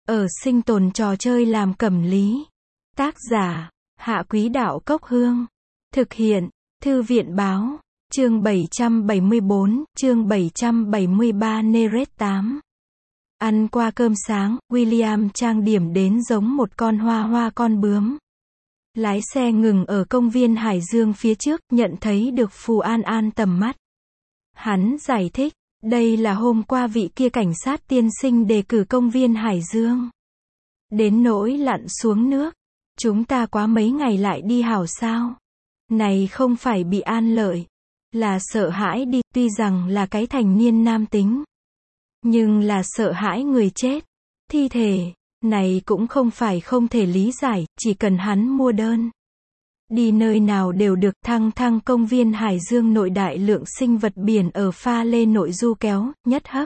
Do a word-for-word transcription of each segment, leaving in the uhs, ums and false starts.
Ở sinh tồn trò chơi làm cẩm lý. Tác giả, Hạ Quý Đạo Cốc Hương. Thực hiện, Thư viện Báo. Chương bảy trăm bảy mươi bốn, chương bảy trăm bảy mươi ba Neret tám. Ăn qua cơm sáng, William trang điểm đến giống một con hoa hoa con bướm. Lái xe ngừng ở công viên Hải Dương phía trước, nhận thấy được Phù An An tầm mắt. Hắn giải thích, đây là hôm qua vị kia cảnh sát tiên sinh đề cử công viên Hải Dương. Đến nỗi lặn xuống nước, chúng ta quá mấy ngày lại đi hảo sao? Này không phải bị an lợi, là sợ hãi đi, tuy rằng là cái thành niên nam tính. Nhưng là sợ hãi người chết, thi thể, này cũng không phải không thể lý giải, chỉ cần hắn mua đơn. Đi nơi nào đều được. Thăng thăng công viên Hải Dương nội đại lượng sinh vật biển ở pha lê nội du kéo, nhất hấp.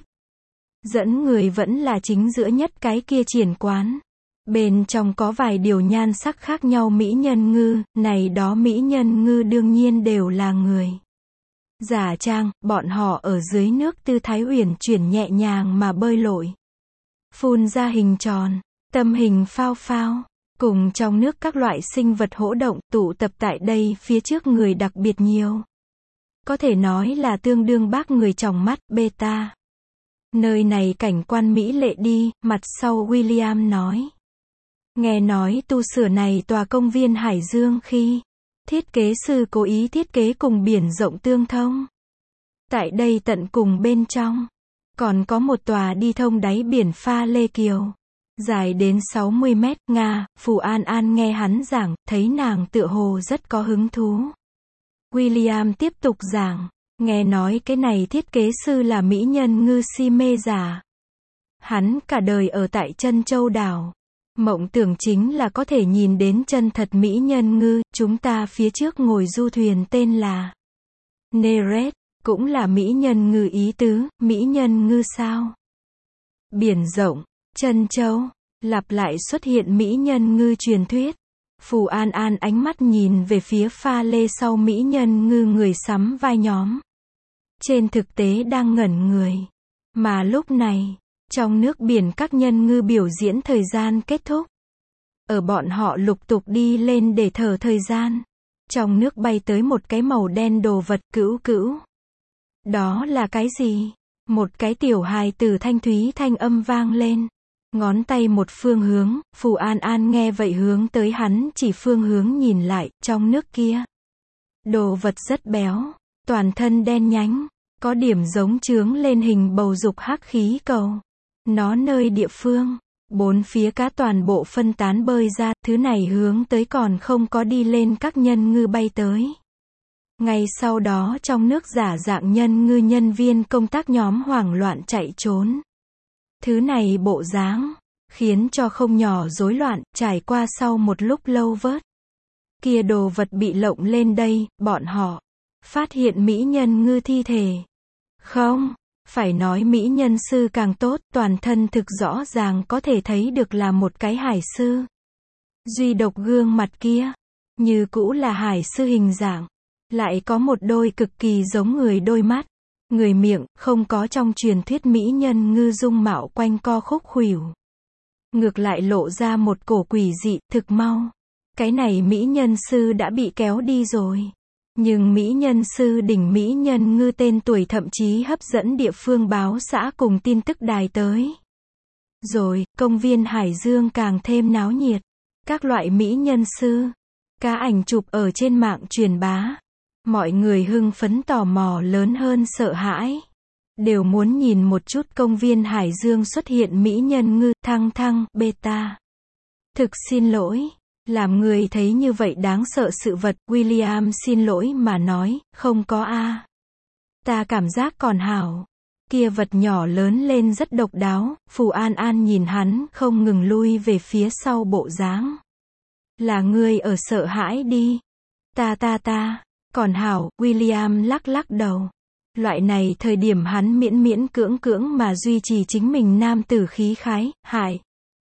Dẫn người vẫn là chính giữa nhất cái kia triển quán. Bên trong có vài điều nhan sắc khác nhau mỹ nhân ngư, này đó mỹ nhân ngư đương nhiên đều là người. Giả trang, bọn họ ở dưới nước tư thái uyển chuyển nhẹ nhàng mà bơi lội. Phun ra hình tròn, tâm hình phao phao. Cùng trong nước các loại sinh vật hỗ động tụ tập tại đây phía trước người đặc biệt nhiều. Có thể nói là tương đương bác người trong mắt, beta. Nơi này cảnh quan mỹ lệ đi, mặt sau William nói. Nghe nói tu sửa này tòa công viên Hải Dương khi thiết kế sư cố ý thiết kế cùng biển rộng tương thông. Tại đây tận cùng bên trong, còn có một tòa đi thông đáy biển pha lê kiều. Dài đến sáu mươi mét, Nga, Phù An An nghe hắn giảng, thấy nàng tựa hồ rất có hứng thú. William tiếp tục giảng, nghe nói cái này thiết kế sư là mỹ nhân ngư si mê giả. Hắn cả đời ở tại Trân Châu đảo. Mộng tưởng chính là có thể nhìn đến chân thật mỹ nhân ngư, chúng ta phía trước ngồi du thuyền tên là Neret, cũng là mỹ nhân ngư ý tứ, mỹ nhân ngư sao? Biển rộng. Trân Châu, lặp lại xuất hiện mỹ nhân ngư truyền thuyết. Phù An An ánh mắt nhìn về phía pha lê sau mỹ nhân ngư người sắm vai nhóm. Trên thực tế đang ngẩn người. Mà lúc này, trong nước biển các nhân ngư biểu diễn thời gian kết thúc. Ở bọn họ lục tục đi lên để thở thời gian. Trong nước bay tới một cái màu đen đồ vật cữu cữu. Đó là cái gì? Một cái tiểu hài tử thanh thúy thanh âm vang lên. Ngón tay một phương hướng, Phù An An nghe vậy hướng tới hắn chỉ phương hướng nhìn lại, trong nước kia. Đồ vật rất béo, toàn thân đen nhánh, có điểm giống chướng lên hình bầu dục hắc khí cầu. Nó nơi địa phương, bốn phía cá toàn bộ phân tán bơi ra, thứ này hướng tới còn không có đi lên các nhân ngư bay tới. Ngay sau đó trong nước giả dạng nhân ngư nhân viên công tác nhóm hoảng loạn chạy trốn. Thứ này bộ dáng, khiến cho không nhỏ rối loạn, trải qua sau một lúc lâu vớt. Kia đồ vật bị lộng lên đây, bọn họ phát hiện mỹ nhân ngư thi thể. Không, phải nói mỹ nhân sư càng tốt, toàn thân thực rõ ràng có thể thấy được là một cái hải sư. Duy độc gương mặt kia, như cũ là hải sư hình dạng, lại có một đôi cực kỳ giống người đôi mắt. Người miệng, không có trong truyền thuyết mỹ nhân ngư dung mạo quanh co khúc khuỷu. Ngược lại lộ ra một cổ quỷ dị, thực mau. Cái này mỹ nhân sư đã bị kéo đi rồi. Nhưng mỹ nhân sư đỉnh mỹ nhân ngư tên tuổi thậm chí hấp dẫn địa phương báo xã cùng tin tức đài tới. Rồi, công viên Hải Dương càng thêm náo nhiệt. Các loại mỹ nhân sư, cá ảnh chụp ở trên mạng truyền bá. Mọi người hưng phấn tò mò lớn hơn sợ hãi. Đều muốn nhìn một chút công viên Hải Dương xuất hiện mỹ nhân ngư, thăng thăng, beta. Thực xin lỗi, làm người thấy như vậy đáng sợ sự vật, William xin lỗi mà nói, không có a. Ta cảm giác còn hảo. Kia vật nhỏ lớn lên rất độc đáo, Phù An An nhìn hắn không ngừng lui về phía sau bộ dáng. Là ngươi ở sợ hãi đi. Ta ta ta. Còn hảo, William lắc lắc đầu. Loại này thời điểm hắn miễn miễn cưỡng cưỡng mà duy trì chính mình nam tử khí khái, hại.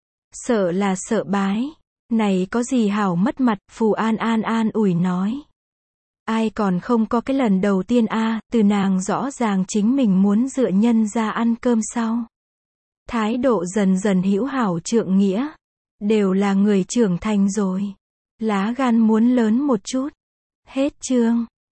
Sợ là sợ bái. Này có gì hảo mất mặt, Phù An An an ủi nói. Ai còn không có cái lần đầu tiên a, từ nàng rõ ràng chính mình muốn dựa nhân ra ăn cơm sau. thái độ dần dần hữu hảo trượng nghĩa. Đều là người trưởng thành rồi. Lá gan muốn lớn một chút. Hết chương.